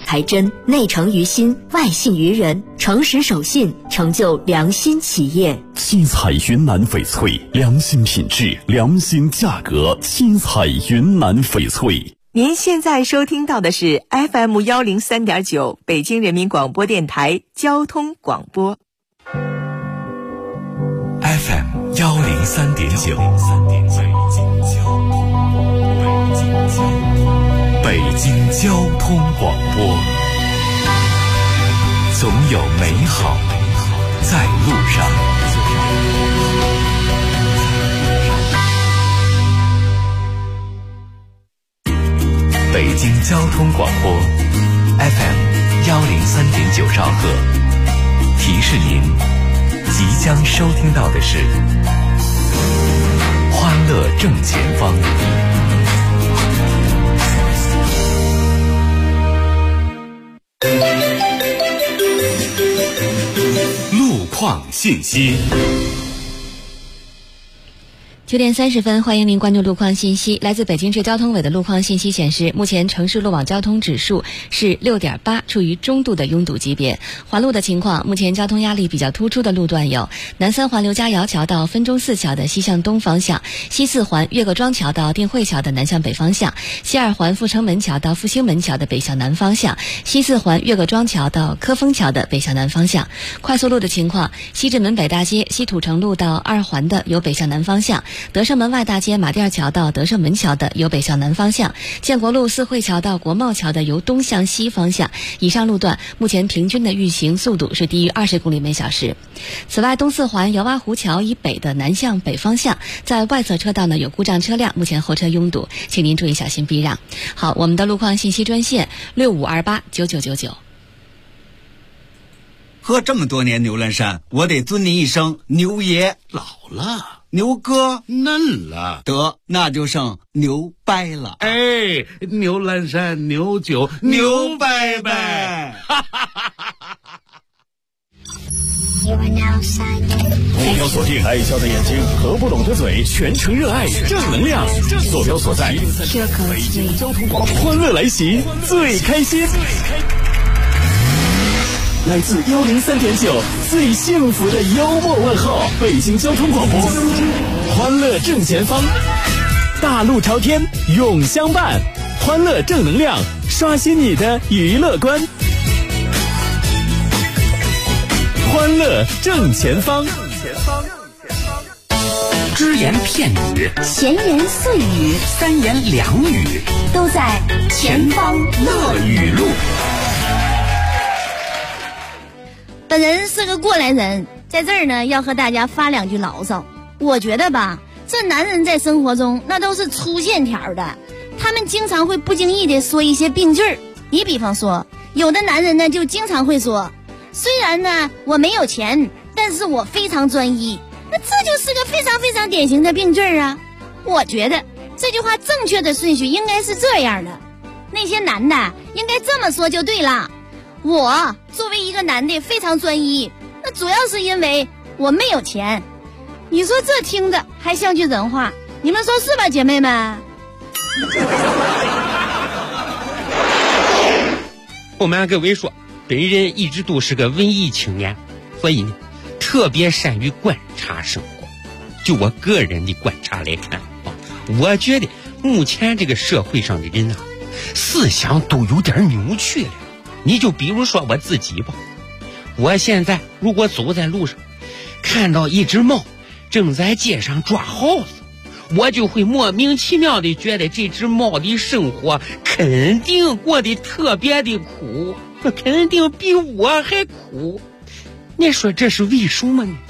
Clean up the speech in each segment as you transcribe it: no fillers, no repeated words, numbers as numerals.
才真，内诚于心，外信于人，诚实守信，成就良心企业。 七彩云南翡翠，良心品质，良心价格。七彩云南翡翠。 您现在收听到的是 FM103.9 北京人民广播电台交通广播。 FM103.9 北京交通广播，总有美好在路上。北京交通广播 FM103.9 兆赫，提示您即将收听到的是欢乐正前方。路况信息。 9点30分，欢迎您关注路况信息。来自北京市交通委的路况信息显示，目前城市路网交通指数是 6.8， 处于中度的拥堵级别。环路的情况，目前交通压力比较突出的路段有南三环刘家窑桥到分钟寺桥的西向东方向，西四环岳各庄桥到定慧桥的南向北方向，西二环阜成门桥到复兴门桥的北向南方向，西四环岳各庄桥到科丰桥的北向南方向。快速路的情况，西直门北大街西土城路到二环的由北向南方向，德胜门外大街马甸桥到德胜门桥的由北向南方向，建国路四惠桥到国贸桥的由东向西方向。以上路段目前平均的运行速度是低于20公里每小时。此外，东四环姚洼湖桥以北的南向北方向，在外侧车道呢有故障车辆，目前后车拥堵，请您注意小心避让。好，我们的路况信息专线65289999。 喝这么多年牛栏山，我得尊您一声牛爷。 老了， 牛哥嫩了， 得那就剩牛掰了。 哎，牛栏山牛酒牛掰掰，哈哈哈哈哈！ 目标锁定爱笑的眼睛和不拢的嘴，全程热爱正能量。坐标所在北京交通广播，欢乐来袭，最开心。来自103.9最幸福的幽默问候，北京交通广播，欢乐正前方，大路朝天永相伴，欢乐正能量，刷新你的娱乐观，欢乐正前方。 只言片语， 闲言碎语， 三言两语， 都在前方乐语录。本人是个过来人，在这儿呢要和大家发两句牢骚。我觉得吧，这男人在生活中那都是粗线条的，他们经常会不经意的说一些病句儿。你比方说，有的男人呢就经常会说，虽然呢我没有钱，但是我非常专一。那这就是个非常非常典型的病句儿啊。我觉得这句话正确的顺序应该是这样的，那些男的应该这么说就对了。我作为一个男的非常专一，那主要是因为我没有钱。你说这听着还像句人话，你们说是吧，姐妹们？ 我们各位说，本人一直都是个文艺青年，所以呢特别善于观察生活。就我个人的观察来看我觉得目前这个社会上的人啊，思想都有点扭曲了。你就比如说我自己吧，我现在如果走在路上看到一只猫正在街上抓耗子，我就会莫名其妙的觉得这只猫的生活肯定过得特别的苦，肯定比我还苦。你说这是为什么呢？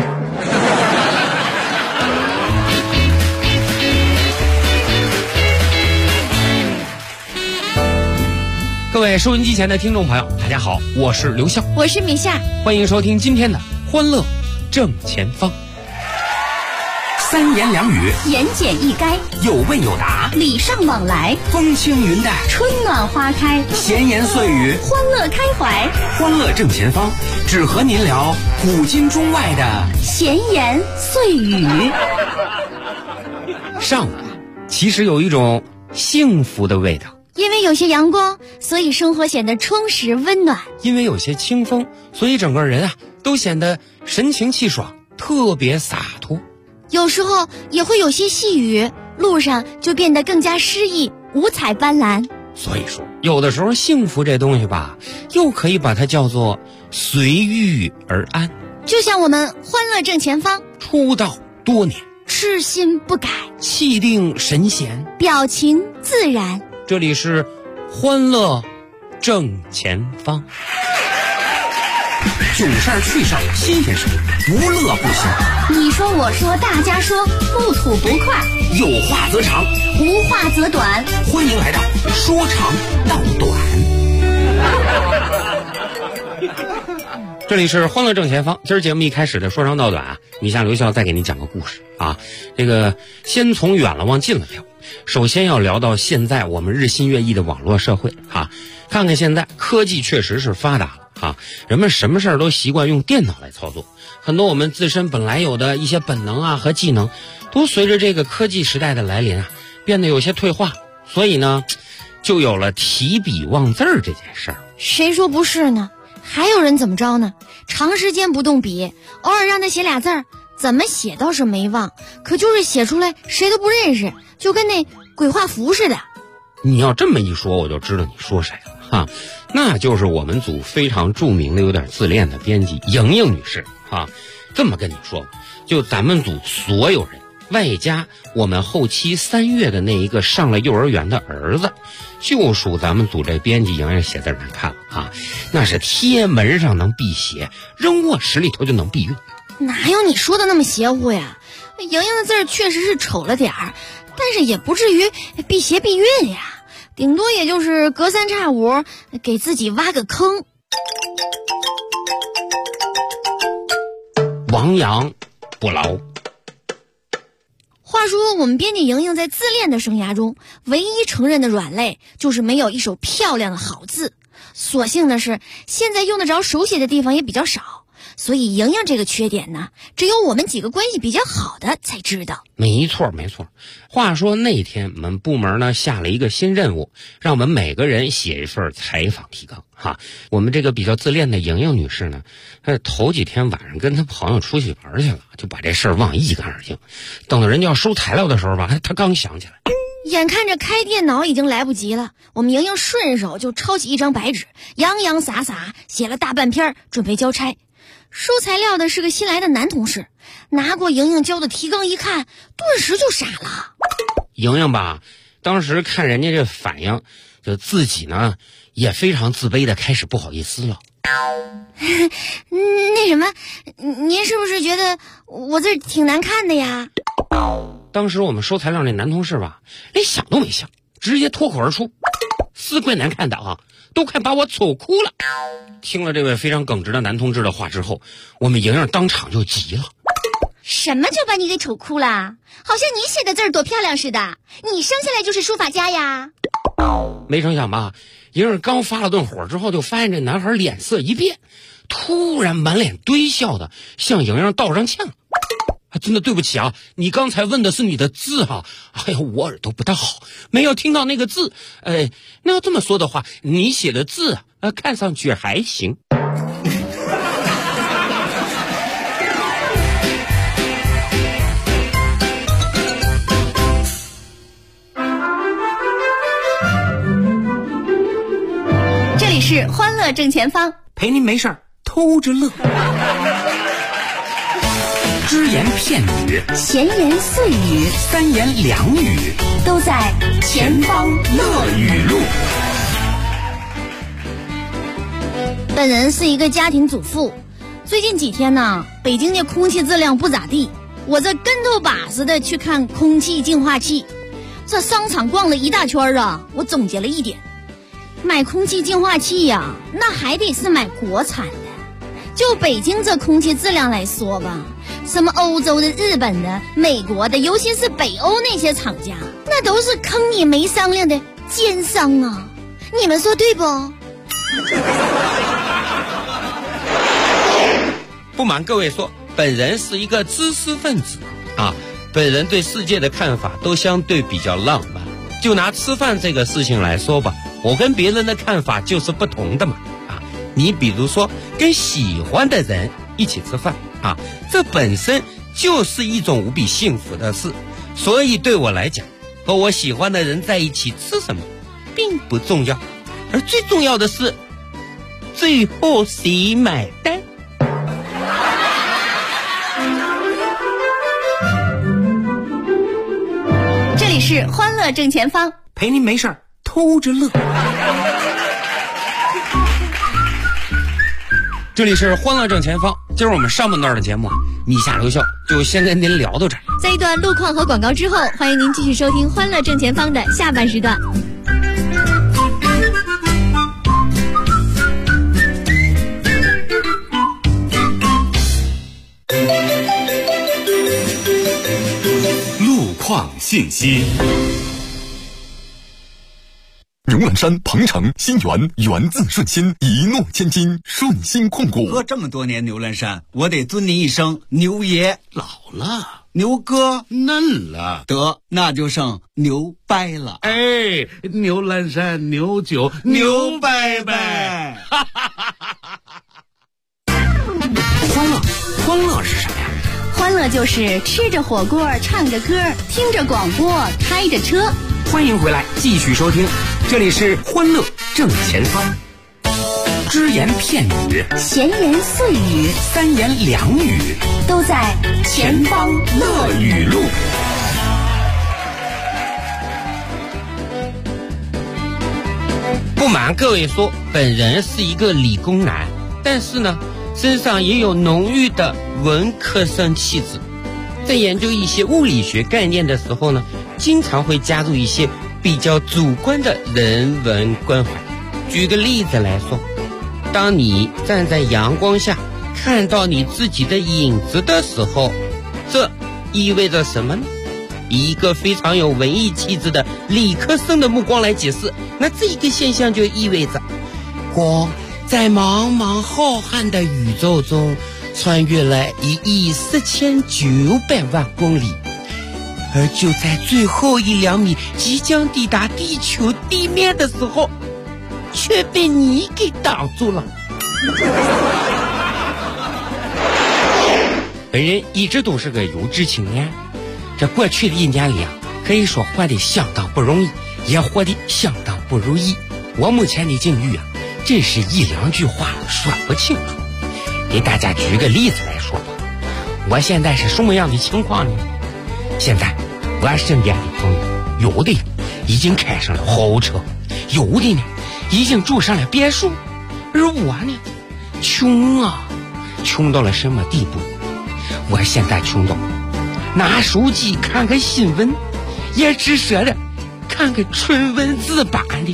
各位收音机前的听众朋友，大家好，我是刘笑， 我是米夏， 欢迎收听今天的欢乐正前方。 三言两语， 言简意赅， 有问有答， 礼尚往来， 风轻云淡， 春暖花开， 闲言碎语， 欢乐开怀。 欢乐正前方，只和您聊古今中外的闲言碎语。 上午其实有一种幸福的味道， 因为有些阳光，所以生活显得充实温暖； 因为有些清风，所以整个人啊都显得神清气爽，特别洒脱。 有时候也会有些细雨，路上就变得更加诗意，五彩斑斓。 所以说，有的时候幸福这东西吧，又可以把它叫做随遇而安。 就像我们欢乐正前方， 出道多年， 痴心不改， 气定神闲， 表情自然。 这里是欢乐正前方， 囧事儿趣事儿新鲜事儿，不乐不行。 你说我说大家说，不吐不快， 有话则长， 无话则短。 欢迎来到说长道短。 这里是欢乐正前方。今儿节目一开始的说长道短啊，你像刘笑再给你讲个故事啊。这个先从远了往近了聊。首先要聊到现在我们日新月异的网络社会啊，看看现在科技确实是发达了啊，人们什么事儿都习惯用电脑来操作，很多我们自身本来有的一些本能啊和技能，都随着这个科技时代的来临啊，变得有些退化。所以呢，就有了提笔忘字儿这件事儿。 谁说不是呢？还有人怎么着呢？长时间不动笔，偶尔让他写俩字儿，怎么写倒是没忘，可就是写出来谁都不认识，就跟那鬼画符似的。 你要这么一说，我就知道你说谁了哈，那就是我们组非常著名的有点自恋的编辑莹莹女士哈。这么跟你说吧，就咱们组所有人，外加我们后期3月的那一个上了幼儿园的儿子，就属咱们组这编辑莹莹写字难看了啊，那是贴门上能辟邪，扔卧室里头就能避孕。 哪有你说的那么邪乎呀？莹莹的字儿确实是丑了点儿，但是也不至于辟邪避孕呀，顶多也就是隔三差五给自己挖个坑。 亡羊补牢。 话说我们编辑莹莹在自恋的生涯中，唯一承认的软肋就是没有一手漂亮的好字。所幸的是，现在用得着手写的地方也比较少，所以莹莹这个缺点呢，只有我们几个关系比较好的才知道。 没错没错。话说那天我们部门呢下了一个新任务，让我们每个人写一份采访提纲哈。我们这个比较自恋的莹莹女士呢，头几天晚上跟她朋友出去玩去了，就把这事儿忘一干二净。等到人家要收材料的时候吧，她刚想起来， 眼看着开电脑已经来不及了，我们莹莹顺手就抄起一张白纸，洋洋洒洒写了大半篇，准备交差。收材料的是个新来的男同事，拿过莹莹交的提纲一看，顿时就傻了。 莹莹吧，当时看人家这反应，就自己呢也非常自卑的开始不好意思了。 那什么，您是不是觉得我字挺难看的呀？ 当时我们收材料那男同事吧，连想都没想，直接脱口而出：“是怪难看的啊，都快把我丑哭了。”听了这位非常耿直的男同志的话之后，我们莹莹当场就急了：“ 什么就把你给丑哭了？好像你写的字儿多漂亮似的，你生下来就是书法家呀！” 没成想吧，莹莹刚发了顿火之后，就发现这男孩脸色一变，突然满脸堆笑的向莹莹道上歉了。真的对不起啊，你刚才问的是你的字啊，哎呀，我耳朵不大好，没有听到那个字。那要这么说的话，你写的字看上去还行。 这里是欢乐正前方， 陪您没事儿偷着乐。只言片语， 闲言碎语， 三言两语， 都在前方乐语录。本人是一个家庭主妇，最近几天呢，北京的空气质量不咋地，我这跟头把似的去看空气净化器。这商场逛了一大圈啊，我总结了一点，买空气净化器呀，那还得是买国产的。就北京这空气质量来说吧，什么欧洲的、日本的、美国的，尤其是北欧那些厂家，那都是坑你没商量的奸商啊！你们说对不？ 不瞒各位说，本人是一个知识分子啊，本人对世界的看法都相对比较浪漫， 就拿吃饭这个事情来说吧，我跟别人的看法就是不同的嘛。你比如说跟喜欢的人一起吃饭这本身就是一种无比幸福的事，所以对我来讲，和我喜欢的人在一起吃什么并不重要，而最重要的是最后谁买单。 这里是欢乐正前方， 陪您没事儿偷着乐。 这里是欢乐正前方，今儿我们上半段的节目米下留校就先跟您聊到这儿。 在一段路况和广告之后，欢迎您继续收听欢乐正前方的下半时段。 路况信息。牛栏山、鹏城、新源源自顺心，一诺千金，顺心控股。 喝这么多年牛栏山，我得尊您一声牛爷。 老了， 牛哥嫩了， 得那就剩牛掰了。 哎，牛栏山牛酒牛掰掰。 欢乐是什么呀？ 欢乐就是吃着火锅，唱着歌，听着广播，开着车。 欢迎回来，继续收听，这里是欢乐正前方。只言片语， 闲言碎语， 三言两语， 都在前方乐语录。 不瞒各位说，本人是一个理工男，但是呢，身上也有浓郁的文科生气质。在研究一些物理学概念的时候呢，经常会加入一些比较主观的人文关怀。举个例子来说，当你站在阳光下看到你自己的影子的时候，这意味着什么呢？以一个非常有文艺气质的理科生的目光来解释，那这一个现象就意味着光在茫茫浩瀚的宇宙中穿越了14900万公里，而就在最后1-2米即将抵达地球地面的时候，却被你给挡住了。本人一直都是个有志青年，这过去的1年里可以说活得相当不容易，也活得相当不如意。我目前的境遇真是1-2句话说不清楚。给大家举个例子来说吧，我现在是什么样的情况呢？现在我身边的朋友，有的已经开上了豪车，有的呢已经住上了别墅，而我呢，穷到了什么地步？我现在穷到拿手机看个新闻，也只舍得看个纯文字版的。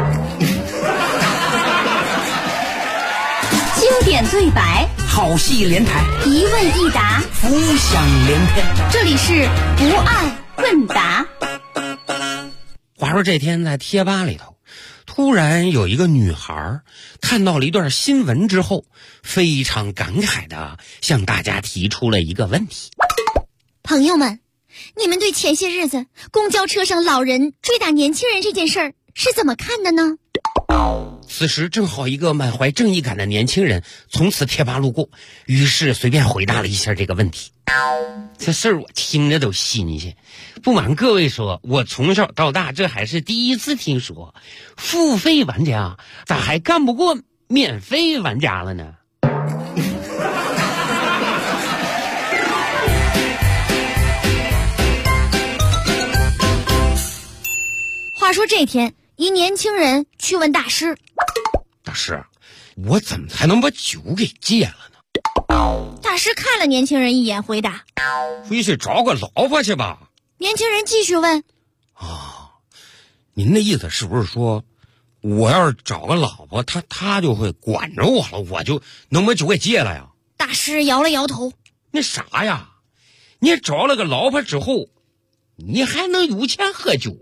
经典对白， 好戏连台， 一问一答， 浮想联翩。 这里是不爱问答。 话说这天在贴吧里头，突然有一个女孩看到了一段新闻之后，非常感慨的向大家提出了一个问题： 朋友们，你们对前些日子公交车上老人追打年轻人这件事儿是怎么看的呢？ 此时正好一个满怀正义感的年轻人从此贴吧路过，于是随便回答了一下这个问题。这事儿我听着都新鲜，不瞒各位说，我从小到大这还是第一次听说付费玩家咋还干不过免费玩家了呢？ 话说这天，一年轻人去问大师： 大师，我怎么才能把酒给戒了呢？ 大师看了年轻人一眼，回答： 回去找个老婆去吧。 年轻人继续问： 您的意思是不是说，我要是找个老婆，他就会管着我了，我就能把酒给戒了呀？ 大师摇了摇头： 那啥呀，你找了个老婆之后，你还能有钱喝酒？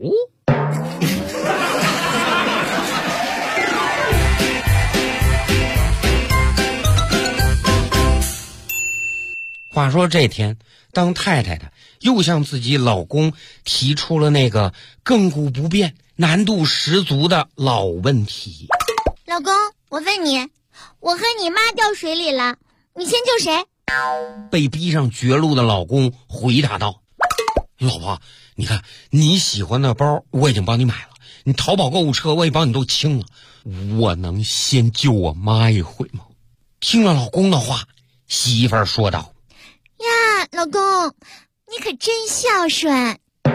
话说这天，当太太的又向自己老公提出了那个亘古不变、难度十足的老问题。 老公，我问你，我和你妈掉水里了，你先救谁？ 被逼上绝路的老公回答道：老婆，你看你喜欢的包我已经帮你买了，你淘宝购物车我也帮你都清了，我能先救我妈一回吗？听了老公的话，媳妇儿说道： 呀，老公，你可真孝顺。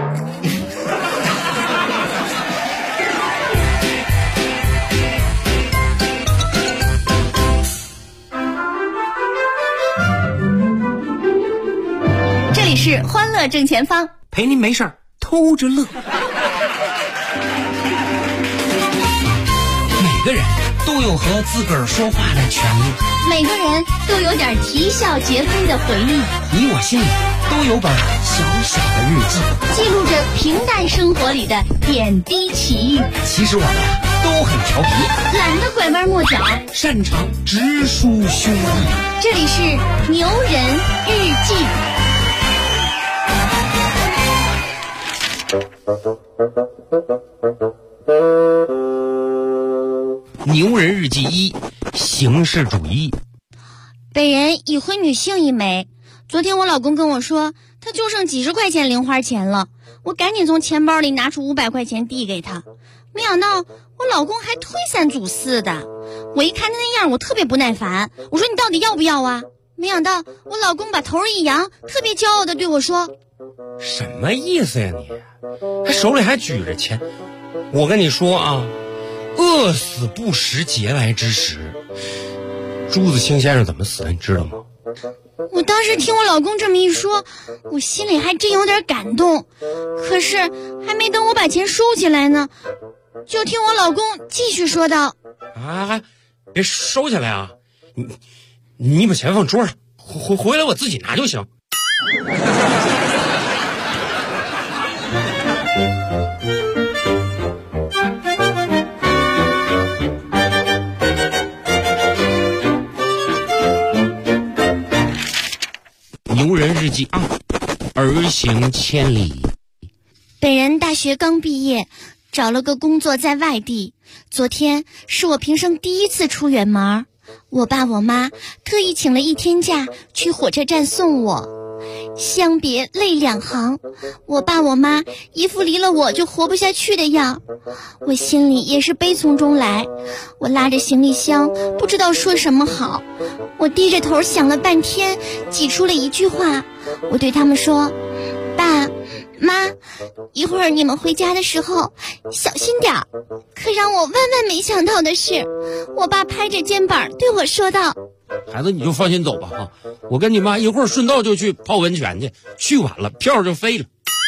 这里是欢乐正前方， 陪您没事儿偷着乐。 每个人都有和自个儿说话的权利， 每个人都有点啼笑皆非的回忆， 你我心里都有本小小的日记， 记录着平淡生活里的点滴奇遇。 其实我们呀都很调皮， 懒得拐弯抹角， 擅长直抒胸臆。 这里是牛人日记。 牛人日记1：形式主义。 本人已婚女性一枚。昨天我老公跟我说，他就剩几十块钱零花钱了，我赶紧从钱包里拿出500块钱递给他。没想到我老公还推三阻四的，我一看他那样，我特别不耐烦，我说你到底要不要啊？没想到我老公把头一扬，特别骄傲的对我说： 什么意思呀你？还手里还举着钱。我跟你说啊，饿死不食嗟来之食。朱自清先生怎么死的你知道吗？ 我当时听我老公这么一说，我心里还真有点感动。可是还没等我把钱收起来呢，就听我老公继续说道： 别收起来啊，你把钱放桌上，回来我自己拿就行。牛人日记2：儿行千里。 本人大学刚毕业，找了个工作在外地。昨天是我平生第一次出远门，我爸我妈特意请了1天假去火车站送我。相别泪两行，我爸我妈一副离了我就活不下去的样，我心里也是悲从中来。我拉着行李箱不知道说什么好，我低着头想了半天，挤出了一句话，我对他们说：爸妈，一会儿你们回家的时候小心点儿。可让我万万没想到的是，我爸拍着肩膀对我说道： 孩子你就放心走吧啊！我跟你妈一会儿顺道就去泡温泉去，去晚了票就飞了。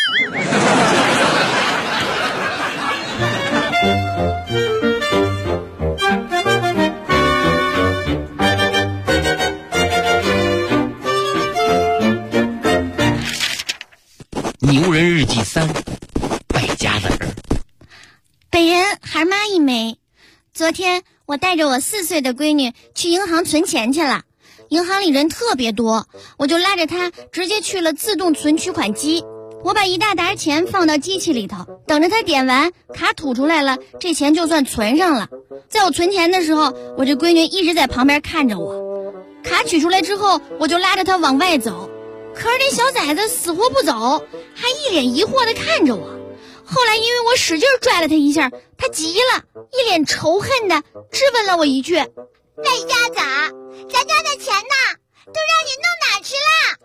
牛人日记3：败家子儿。 本人孩妈一枚。昨天我带着我4岁的闺女去银行存钱去了，银行里人特别多，我就拉着她直接去了自动存取款机。我把一大沓钱放到机器里头，等着她点完，卡吐出来了，这钱就算存上了。在我存钱的时候，我这闺女一直在旁边看着我。卡取出来之后，我就拉着她往外走，可是这小崽子死活不走，还一脸疑惑地看着我。后来因为我使劲拽了他一下，他急了，一脸仇恨地质问了我一句：败家子，咱家的钱呢？都让你弄哪去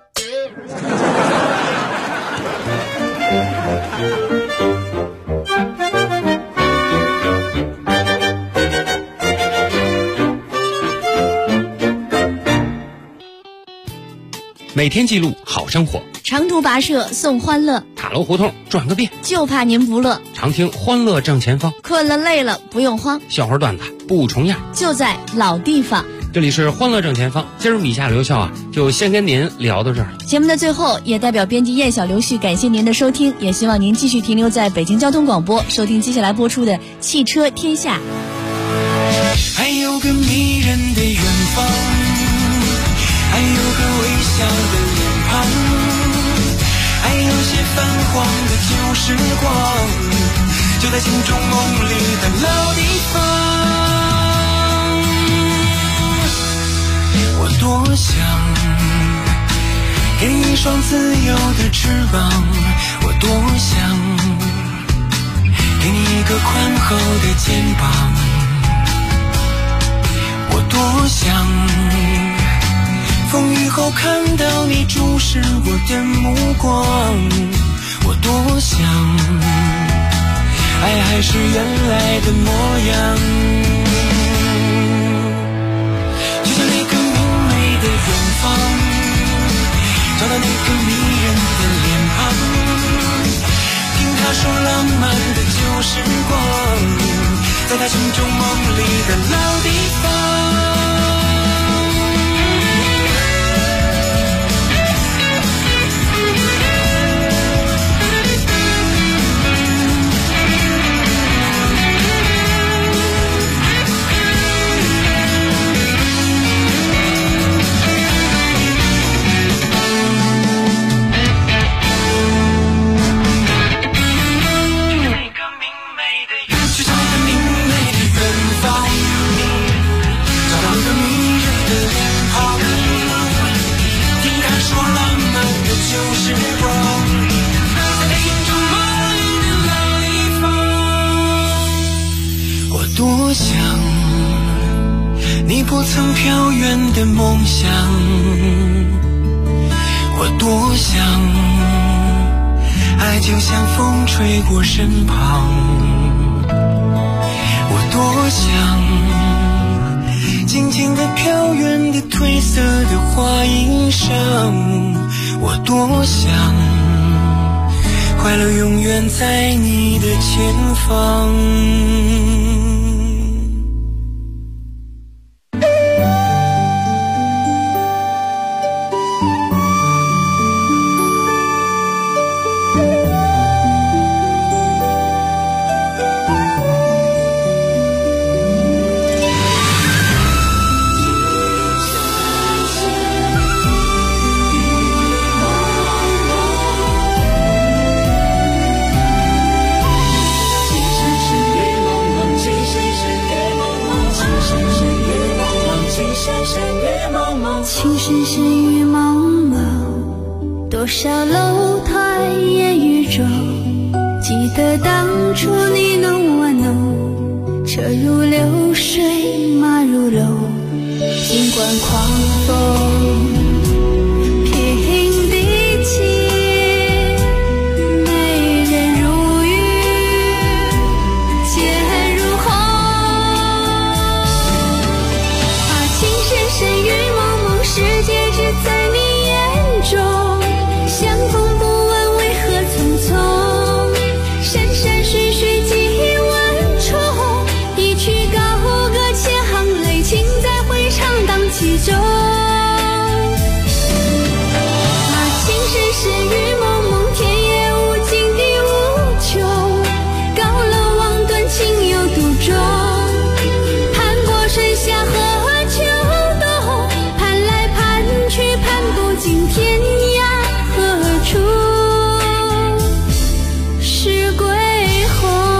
了？每天记录好生活， 长途跋涉送欢乐， 塔楼胡同转个遍， 就怕您不乐。 常听欢乐正前方， 困了累了不用慌， 笑话段子不重样， 就在老地方。 这里是欢乐正前方，今儿以下留校啊，就先跟您聊到这儿了。 节目的最后，也代表编辑燕小刘旭感谢您的收听，也希望您继续停留在北京交通广播，收听接下来播出的《汽车天下》。 还有个迷人的远方，还有个微笑的脸庞，还有时光，就在心中梦里的老地方。我多想给你一双自由的翅膀，我多想给你一个宽厚的肩膀，我多想风雨后看到你注视我的目光，我多想爱还是原来的模样，就像那个明媚的远方，找到那个迷人的脸庞，听他说浪漫的旧时光，在他心中梦里的老地方。多想你不曾飘远的梦想，我多想爱就像风吹过身旁，我多想静静地飘远的褪色的花衣裳，我多想快乐永远在你的前方。 情深深雨茫茫，多少楼台烟雨中，记得当初你侬我侬，车如流水马如龙，尽管狂风平地起，美人如玉剑如虹，情深深雨世界只在你眼中，相逢不问为何匆匆，山山水水几万重，一曲高歌千行泪，情在回肠荡气中。情深深雨蒙蒙，天也无尽地无穷，高楼望断情有独钟，攀过春夏和秋冬，却盼不尽天涯何处是归鸿。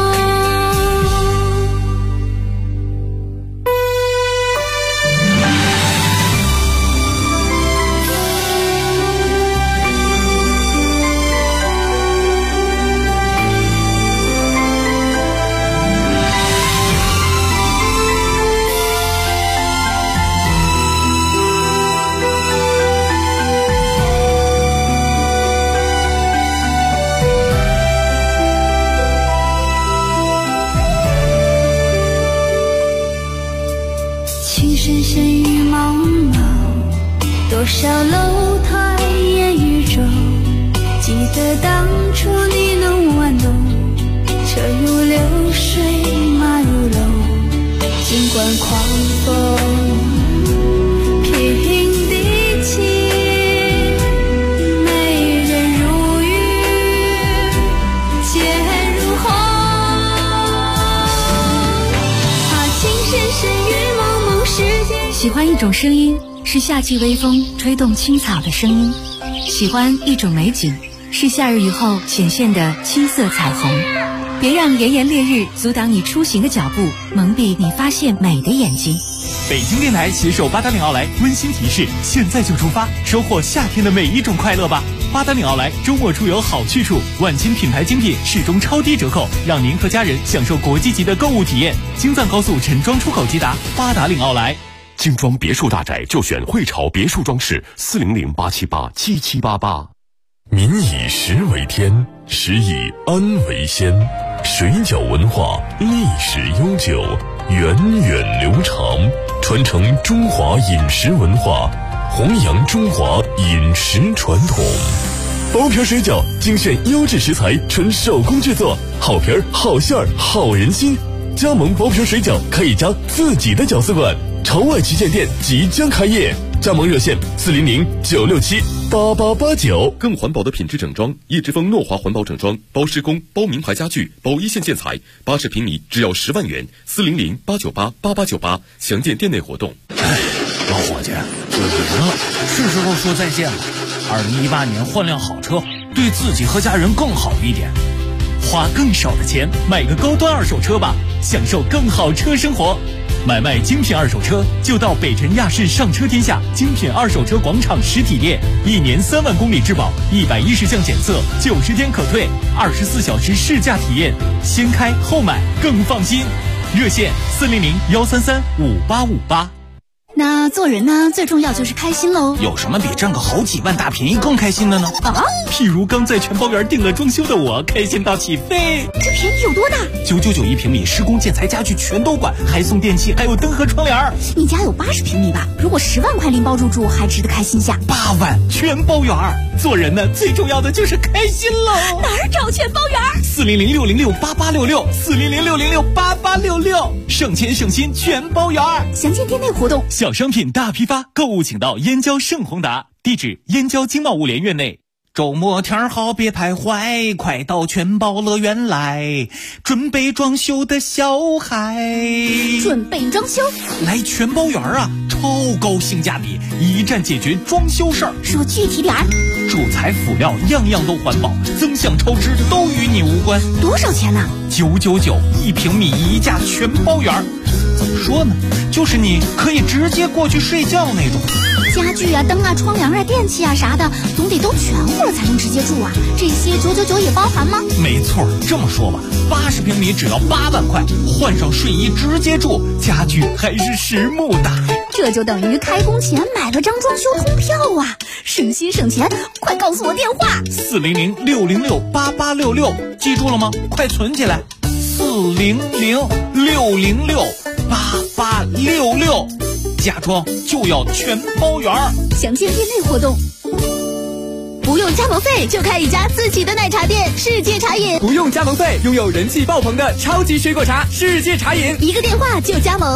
情深深雨茫茫，多少楼台烟雨中，记得当初你侬我侬，车如流水马如龙，尽管狂风平地起，美人如玉剑如虹，情深深雨蒙蒙世界。 喜欢一种声音，是夏季微风吹动青草的声音；喜欢一种美景， 是夏日雨后显现的七色彩虹。别让炎炎烈日阻挡你出行的脚步，蒙蔽你发现美的眼睛。 北京电台携手八达岭奥莱温馨提示：现在就出发，收获夏天的每一种快乐吧！八达岭奥莱周末出游好去处，万千品牌精品始终超低折扣，让您和家人享受国际级的购物体验。京藏高速陈庄出口直达八达岭奥莱。 精装别墅大宅就选汇潮别墅装饰，400-878-7788。民以食为天，食以安为先。水饺文化历史悠久，源远流长，传承中华饮食文化，弘扬中华饮食传统。包皮水饺精选优质食材，纯手工制作，好皮儿、好馅儿、好人心。加盟包皮水饺可以加自己的饺子馆，朝外旗舰店即将开业，加盟热线400-967-8889。 更环保的品质整装，叶之峰诺华环保整装，包施工、包名牌家具、包一线建材，80平米只要10万元，400-898-8898，详见店内活动。 老伙计，有人了，是时候说再见了。2018年换辆好车，对自己和家人更好一点。 花更少的钱买个高端二手车吧，享受更好车生活。买卖精品二手车就到北辰亚市上车天下精品二手车广场实体店，1年3万公里质保，110项检测，90天可退，24小时试驾体验，先开后买更放心。热线400-133-5858。 那做人呢，最重要就是开心喽。 有什么比挣个好几万大便宜更开心的呢？ 譬如刚在全包园订了装修的我，开心到起飞。 这便宜有多大 ？999平米，施工建材家具全都管，还送电器，还有灯和窗帘。 你家有80平米吧？如果10万块拎包入住，还值得开心下。 8万全包园。做人呢，最重要的就是开心喽。 哪儿找全包园 ？400-606-8866，400-606-8866，省钱省心全包园。 详见店内活动。 小商品大批发，购物请到燕郊盛宏达，地址燕郊经贸物联院内。周末天好别徘徊，快到全包乐园来，准备装修的小孩。 准备装修？ 来全包园啊，超高性价比，一站解决装修事儿。 说具体点儿。 主材辅料样样都环保，增项超支都与你无关。 多少钱呢 ？999，1平米1价全包园。怎么说呢？就是你可以直接过去睡觉那种。 家具啊、灯啊、窗帘啊、电器啊啥的，总得都全乎了才能直接住啊。这些999也包含吗？ 没错，这么说吧，80平米只要8万块，换上睡衣直接住，家具还是实木的。 这就等于开工前买了张装修通票啊，省心省钱。快告诉我电话 ，400-606-8866，记住了吗？快存起来，400-606-8866，家装就要全包园。 详见店内活动。不用加盟费就开一家自己的奶茶店，世界茶饮。 不用加盟费，拥有人气爆棚的超级水果茶，世界茶饮。 一个电话就加盟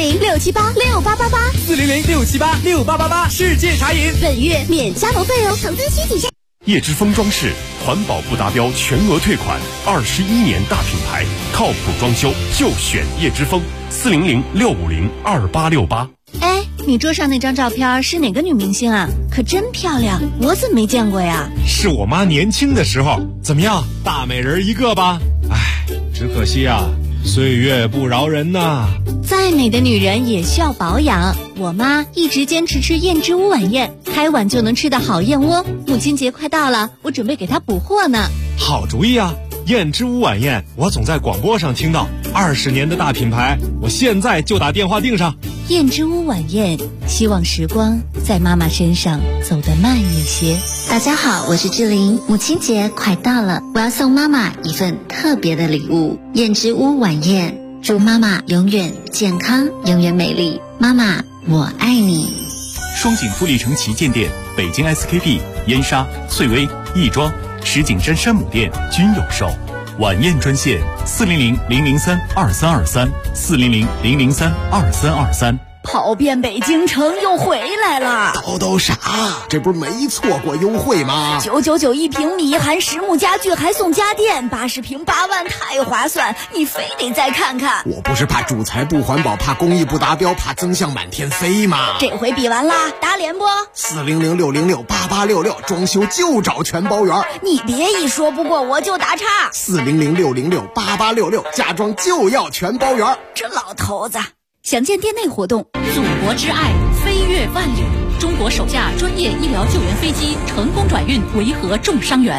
，400-678-6888，400-678-6888， 世界茶饮。 本月免加盟费哦，投资需谨慎。 叶之峰装饰，环保不达标全额退款，21年大品牌，靠谱装修就选叶之峰，400-650-2868。 哎，你桌上那张照片是哪个女明星啊？可真漂亮，我怎么没见过呀？ 是我妈年轻的时候。怎么样，大美人一个吧？哎，只可惜啊，岁月不饶人呐。 再美的女人也需要保养，我妈一直坚持吃燕之屋晚宴，开碗就能吃的好燕窝。母亲节快到了，我准备给她补货呢。 好主意啊！燕之屋晚宴，我总在广播上听到，20年的大品牌，我现在就打电话订上。 燕之屋晚宴，希望时光在妈妈身上走得慢一些。 大家好，我是志玲，母亲节快到了，我要送妈妈一份特别的礼物——燕之屋晚宴，祝妈妈永远健康，永远美丽。妈妈，我爱你。 双井富力城旗舰店、北京 SKP、燕莎、翠微、亦庄、石景山山姆店均有售。晚宴专线400-003-2323，400-003-2323。 跑遍北京城又回来了。 都啥？这不是没错过优惠吗 ？999一平米，含实木家具还送家电，80平8万，太划算！你非得再看看。 我不是怕主材不环保，怕工艺不达标，怕增项满天飞吗？ 这回比完啦，打脸不？400-606-8866，装修就找全包圆。你别一说不过我就打岔。 400-606-8866，家装就要全包圆。 这老头子。详见店内活动。 祖国之爱，飞越万里。中国首架专业医疗救援飞机成功转运维和重伤员。